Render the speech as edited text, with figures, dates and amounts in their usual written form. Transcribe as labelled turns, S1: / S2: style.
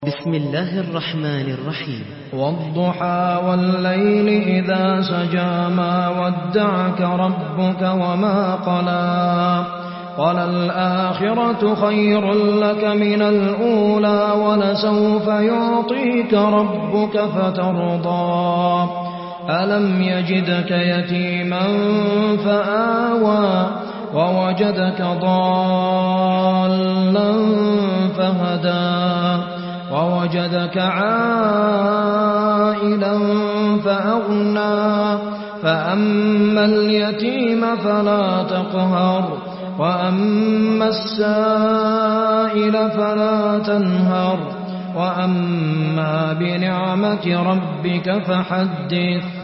S1: بسم الله الرحمن الرحيم.
S2: والضحى والليل إذا سجى ما ودعك ربك وما قلى وللآخرة خير لك من الأولى ولسوف يعطيك ربك فترضى ألم يجدك يتيما فآوى ووجدك ضالا فهدى ووجدك عائلا فأغنى فأما اليتيم فلا تقهر وأما السائل فلا تنهر وأما بنعمة ربك فحدث